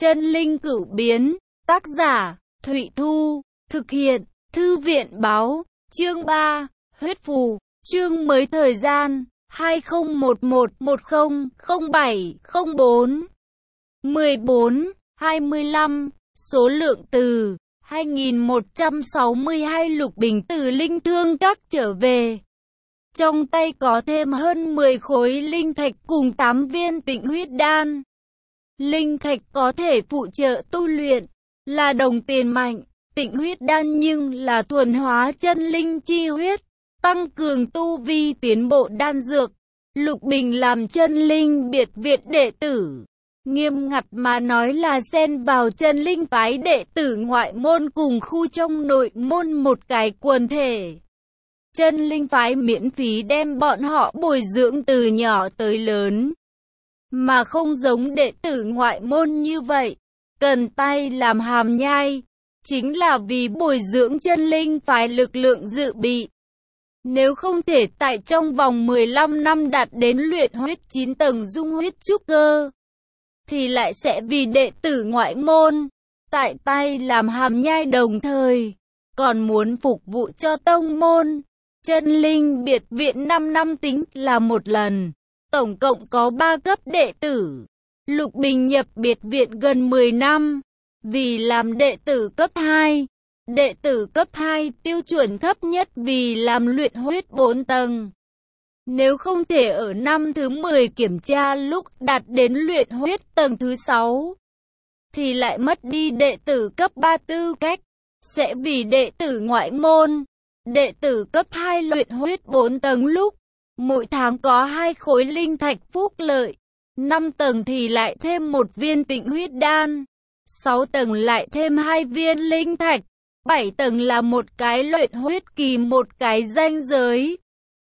Chân linh cửu biến, tác giả, Thụy Thu, thực hiện, Thư viện báo, chương 3, huyết phù, chương mới thời gian, 2011-10-07-04, 14-25, số lượng từ, 2162 Lục Bình từ Linh Thương Các trở về. Trong tay có thêm hơn 10 khối linh thạch cùng 8 viên tịnh huyết đan. Linh thạch có thể phụ trợ tu luyện, là đồng tiền mạnh, tịnh huyết đan nhưng là thuần hóa chân linh chi huyết, tăng cường tu vi tiến bộ đan dược. Lục Bình làm chân linh biệt viện đệ tử, nghiêm ngặt mà nói là xen vào chân linh phái đệ tử ngoại môn cùng khu trong nội môn một cái quần thể. Chân linh phái miễn phí đem bọn họ bồi dưỡng từ nhỏ tới lớn, mà không giống đệ tử ngoại môn như vậy, cần tay làm hàm nhai, chính là vì bồi dưỡng chân linh phái lực lượng dự bị. Nếu không thể tại trong vòng 15 năm đạt đến luyện huyết 9 tầng dung huyết trúc cơ, thì lại sẽ vì đệ tử ngoại môn, tại tay làm hàm nhai đồng thời, còn muốn phục vụ cho tông môn. Chân linh biệt viện 5 năm tính là một lần, tổng cộng có 3 cấp đệ tử. Lục Bình nhập biệt viện gần 10 năm, vì làm đệ tử cấp 2. Đệ tử cấp 2 tiêu chuẩn thấp nhất vì làm luyện huyết 4 tầng. Nếu không thể ở năm thứ 10 kiểm tra lúc đạt đến luyện huyết tầng thứ 6, thì lại mất đi đệ tử cấp 3 tư cách, sẽ vì đệ tử ngoại môn. Đệ tử cấp 2 luyện huyết 4 tầng lúc, mỗi tháng có 2 khối linh thạch phúc lợi, 5 tầng thì lại thêm 1 viên tịnh huyết đan, 6 tầng lại thêm 2 viên linh thạch, 7 tầng là một cái luyện huyết kỳ một cái ranh giới.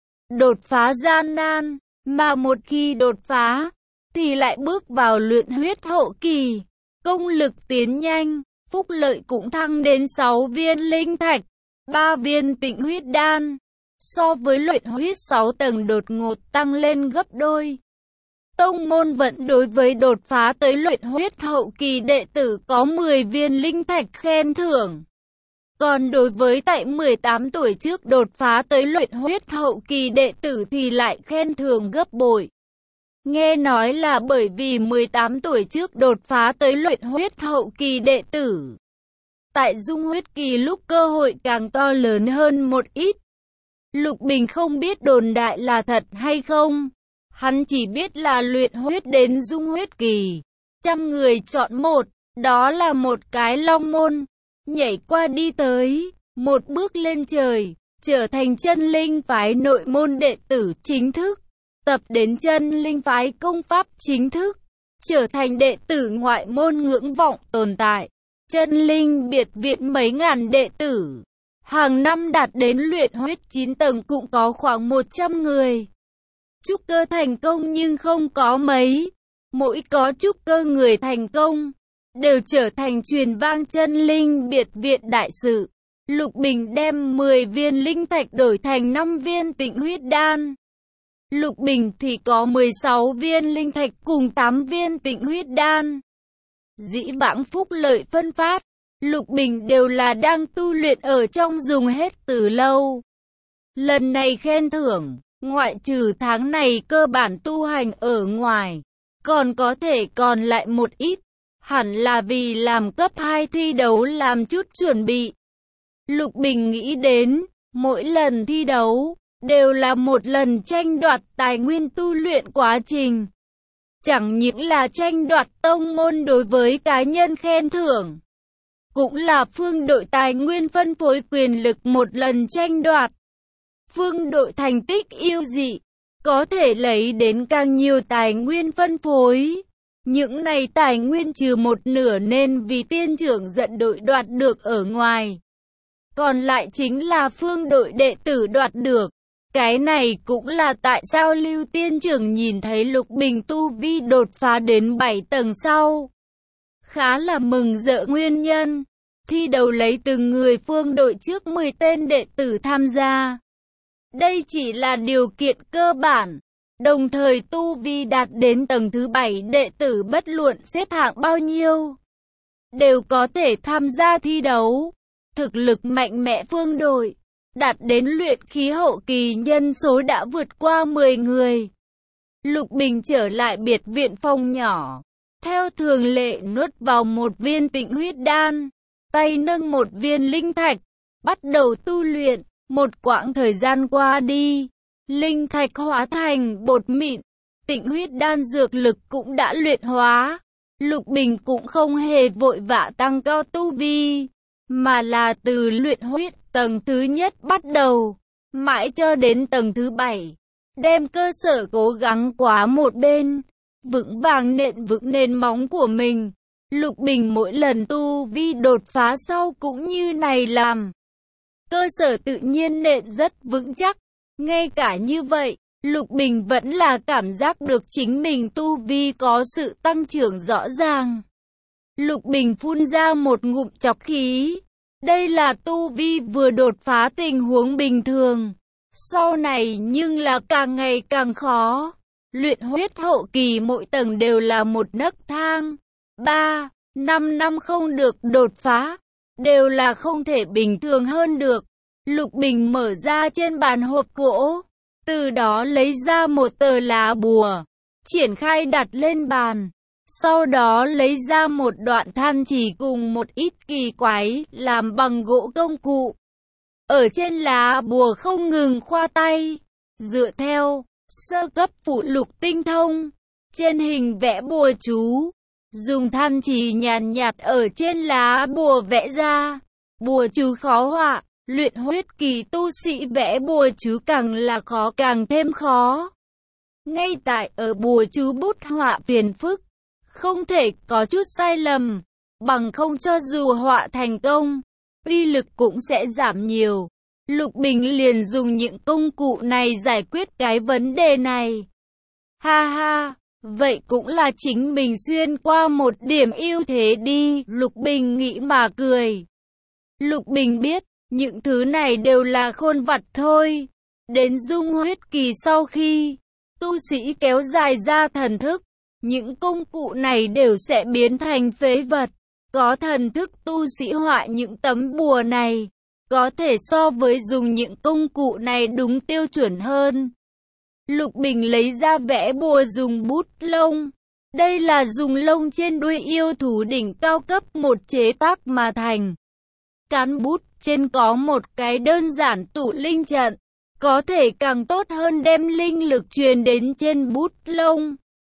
Đột phá gian nan, mà một khi đột phá, thì lại bước vào luyện huyết hậu kỳ, công lực tiến nhanh, phúc lợi cũng thăng đến 6 viên linh thạch, 3 viên tịnh huyết đan, so với luyện huyết 6 tầng đột ngột tăng lên gấp đôi. Tông môn vẫn đối với đột phá tới luyện huyết hậu kỳ đệ tử có 10 viên linh thạch khen thưởng. Còn đối với tại 18 tuổi trước đột phá tới luyện huyết hậu kỳ đệ tử thì lại khen thưởng gấp bội. Nghe nói là bởi vì 18 tuổi trước đột phá tới luyện huyết hậu kỳ đệ tử, tại dung huyết kỳ lúc cơ hội càng to lớn hơn một ít. Lục Bình không biết đồn đại là thật hay không. Hắn chỉ biết là luyện huyết đến dung huyết kỳ, 100 người chọn một, đó là một cái long môn, nhảy qua đi tới, một bước lên trời, trở thành chân linh phái nội môn đệ tử chính thức, tập đến chân linh phái công pháp chính thức, trở thành đệ tử ngoại môn ngưỡng vọng tồn tại. Chân linh biệt viện mấy ngàn đệ tử, hàng năm đạt đến luyện huyết 9 tầng cũng có khoảng 100 người. Trúc cơ thành công nhưng không có mấy, mỗi có trúc cơ người thành công, đều trở thành truyền vang chân linh biệt viện đại sự. Lục Bình đem 10 viên linh thạch đổi thành 5 viên tịnh huyết đan. Lục Bình thì có 16 viên linh thạch cùng 8 viên tịnh huyết đan. Dĩ vãng phúc lợi phân phát, Lục Bình đều là đang tu luyện ở trong dùng hết từ lâu. Lần này khen thưởng, ngoại trừ tháng này cơ bản tu hành ở ngoài, còn có thể còn lại một ít, hẳn là vì làm cấp 2 thi đấu làm chút chuẩn bị. Lục Bình nghĩ đến, mỗi lần thi đấu, đều là một lần tranh đoạt tài nguyên tu luyện quá trình. Chẳng những là tranh đoạt tông môn đối với cá nhân khen thưởng, cũng là phương đội tài nguyên phân phối quyền lực một lần tranh đoạt. Phương đội thành tích yêu dị, có thể lấy đến càng nhiều tài nguyên phân phối. Những này tài nguyên trừ một nửa nên vì tiên trưởng dẫn đội đoạt được ở ngoài, còn lại chính là phương đội đệ tử đoạt được. Cái này cũng là tại sao Lưu tiên trưởng nhìn thấy Lục Bình tu vi đột phá đến 7 tầng sau, khá là mừng rỡ nguyên nhân. Thi đấu lấy từng người phương đội trước 10 tên đệ tử tham gia. Đây chỉ là điều kiện cơ bản, đồng thời tu vi đạt đến tầng thứ 7 đệ tử bất luận xếp hạng bao nhiêu, đều có thể tham gia thi đấu. Thực lực mạnh mẽ phương đội, đạt đến luyện khí hậu kỳ nhân số đã vượt qua 10 người. Lục Bình trở lại biệt viện phòng nhỏ. Theo thường lệ nuốt vào một viên tịnh huyết đan, tay nâng một viên linh thạch, bắt đầu tu luyện. Một quãng thời gian qua đi, linh thạch hóa thành bột mịn, tịnh huyết đan dược lực cũng đã luyện hóa. Lục Bình cũng không hề vội vã tăng cao tu vi, mà là từ luyện huyết tầng thứ nhất bắt đầu, mãi cho đến tầng thứ 7, đem cơ sở cố gắng quá một bên, vững vàng nện vững nền móng của mình. Lục Bình mỗi lần tu vi đột phá sau cũng như này làm. Cơ sở tự nhiên nện rất vững chắc. Ngay cả như vậy, Lục Bình vẫn là cảm giác được chính mình tu vi có sự tăng trưởng rõ ràng. Lục Bình phun ra một ngụm trọc khí. Đây là tu vi vừa đột phá tình huống bình thường. Sau này nhưng là càng ngày càng khó. Luyện huyết hậu kỳ mỗi tầng đều là một nấc thang. 3, 5 năm không được đột phá, đều là không thể bình thường hơn được. Lục Bình mở ra trên bàn hộp gỗ, từ đó lấy ra một tờ lá bùa, triển khai đặt lên bàn. Sau đó lấy ra một đoạn than chỉ cùng một ít kỳ quái làm bằng gỗ công cụ. Ở trên lá bùa không ngừng khoa tay, dựa theo sơ cấp phụ lục tinh thông, trên hình vẽ bùa chú, dùng than chỉ nhàn nhạt ở trên lá bùa vẽ ra. Bùa chú khó họa, luyện huyết kỳ tu sĩ vẽ bùa chú càng là khó càng thêm khó. Ngay tại ở bùa chú bút họa phiền phức, không thể có chút sai lầm, bằng không cho dù họa thành công, uy lực cũng sẽ giảm nhiều. Lục Bình liền dùng những công cụ này giải quyết cái vấn đề này. Ha ha, vậy cũng là chính mình xuyên qua một điểm ưu thế đi, Lục Bình nghĩ mà cười. Lục Bình biết, những thứ này đều là khôn vặt thôi. Đến dung huyết kỳ sau khi tu sĩ kéo dài ra thần thức, những công cụ này đều sẽ biến thành phế vật. Có thần thức tu sĩ họa những tấm bùa này, có thể so với dùng những công cụ này đúng tiêu chuẩn hơn. Lục Bình lấy ra vẽ bùa dùng bút lông. Đây là dùng lông trên đuôi yêu thú đỉnh cao cấp một chế tác mà thành. Cán bút trên có một cái đơn giản tụ linh trận, có thể càng tốt hơn đem linh lực truyền đến trên bút lông.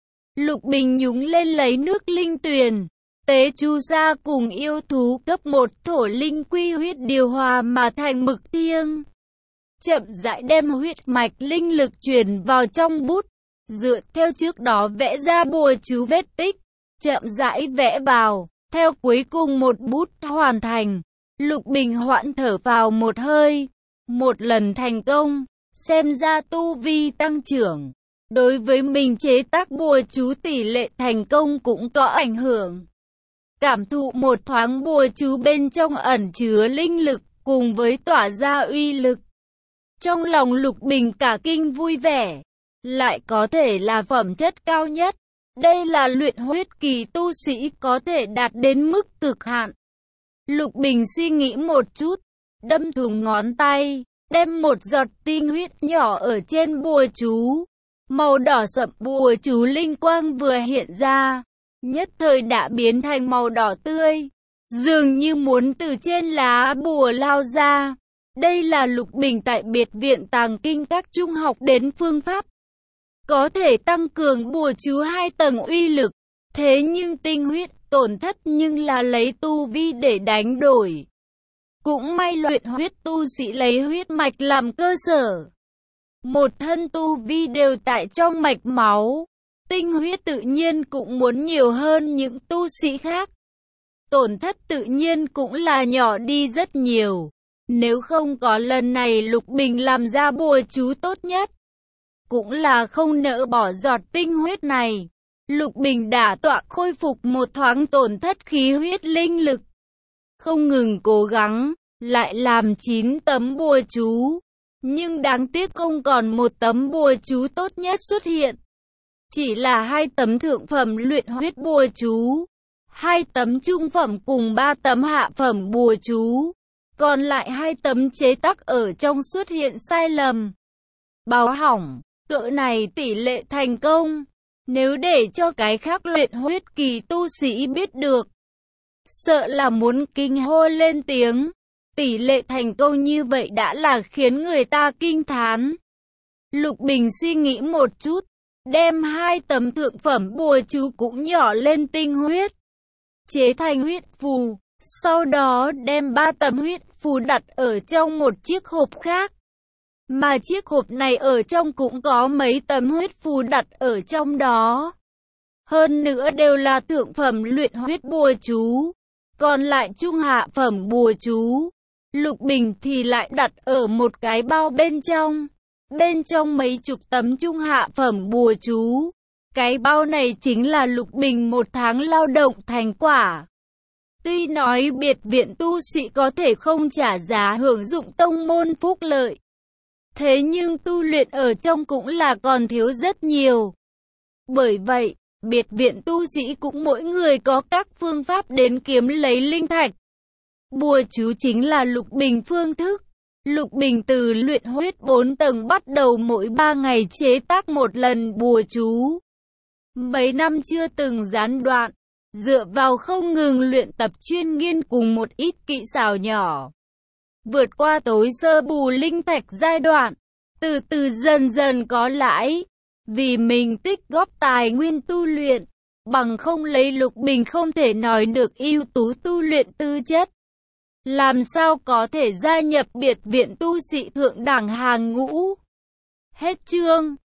Lục Bình nhúng lên lấy nước linh tuyền, tế chu sa cùng yêu thú cấp 1 thổ linh quy huyết điều hòa mà thành mực thiêng. Chậm rãi đem huyết mạch linh lực truyền vào trong bút, dựa theo trước đó vẽ ra bùa chú vết tích, chậm rãi vẽ vào, theo cuối cùng một bút hoàn thành. Lục Bình hoãn thở vào một hơi, một lần thành công, xem ra tu vi tăng trưởng. Đối với mình chế tác bùa chú tỷ lệ thành công cũng có ảnh hưởng. Cảm thụ một thoáng bùa chú bên trong ẩn chứa linh lực cùng với tỏa ra uy lực. Trong lòng Lục Bình cả kinh vui vẻ, lại có thể là phẩm chất cao nhất. Đây là luyện huyết kỳ tu sĩ có thể đạt đến mức cực hạn. Lục Bình suy nghĩ một chút, đâm thủng ngón tay, đem một giọt tinh huyết nhỏ ở trên bùa chú. Màu đỏ sậm bùa chú linh quang vừa hiện ra, nhất thời đã biến thành màu đỏ tươi, dường như muốn từ trên lá bùa lao ra. Đây là Lục Bình tại biệt viện tàng kinh các trung học đến phương pháp, có thể tăng cường bùa chú 2 tầng uy lực. Thế nhưng tinh huyết tổn thất nhưng là lấy tu vi để đánh đổi. Cũng may luyện huyết tu sĩ lấy huyết mạch làm cơ sở. Một thân tu vi đều tại trong mạch máu. Tinh huyết tự nhiên cũng muốn nhiều hơn những tu sĩ khác. Tổn thất tự nhiên cũng là nhỏ đi rất nhiều. Nếu không có lần này Lục Bình làm ra bùa chú tốt nhất, cũng là không nỡ bỏ giọt tinh huyết này. Lục Bình đã tọa khôi phục một thoáng tổn thất khí huyết linh lực. Không ngừng cố gắng, lại làm 9 tấm bùa chú. Nhưng đáng tiếc không còn một tấm bùa chú tốt nhất xuất hiện. Chỉ là 2 tấm thượng phẩm luyện huyết bùa chú. 2 tấm trung phẩm cùng 3 tấm hạ phẩm bùa chú. Còn lại 2 tấm chế tắc ở trong xuất hiện sai lầm, báo hỏng. Cỡ này tỷ lệ thành công, nếu để cho cái khác luyện huyết kỳ tu sĩ biết được, sợ là muốn kinh hô lên tiếng. Tỷ lệ thành công như vậy đã là khiến người ta kinh thán. Lục Bình suy nghĩ một chút, đem 2 tấm thượng phẩm bùa chú cũng nhỏ lên tinh huyết, chế thành huyết phù, sau đó đem 3 tấm huyết phù đặt ở trong một chiếc hộp khác. Mà chiếc hộp này ở trong cũng có mấy tấm huyết phù đặt ở trong đó. Hơn nữa đều là thượng phẩm luyện huyết bùa chú. Còn lại trung hạ phẩm bùa chú, Lục Bình thì lại đặt ở một cái bao bên trong. Bên trong mấy chục tấm trung hạ phẩm bùa chú. Cái bao này chính là Lục Bình 1 tháng lao động thành quả. Tuy nói biệt viện tu sĩ có thể không trả giá hưởng dụng tông môn phúc lợi, thế nhưng tu luyện ở trong cũng là còn thiếu rất nhiều. Bởi vậy, biệt viện tu sĩ cũng mỗi người có các phương pháp đến kiếm lấy linh thạch. Bùa chú chính là Lục Bình phương thức. Lục Bình từ luyện huyết 4 tầng bắt đầu mỗi 3 ngày chế tác một lần bùa chú. Mấy năm chưa từng gián đoạn, dựa vào không ngừng luyện tập chuyên nghiên cùng một ít kỹ xảo nhỏ, vượt qua tối sơ bù linh thạch giai đoạn, từ từ dần dần có lãi. Vì mình tích góp tài nguyên tu luyện, bằng không lấy Lục Bình không thể nói được ưu tú tu luyện tư chất. Làm sao có thể gia nhập biệt viện tu sĩ thượng đẳng hàng ngũ. Hết chương.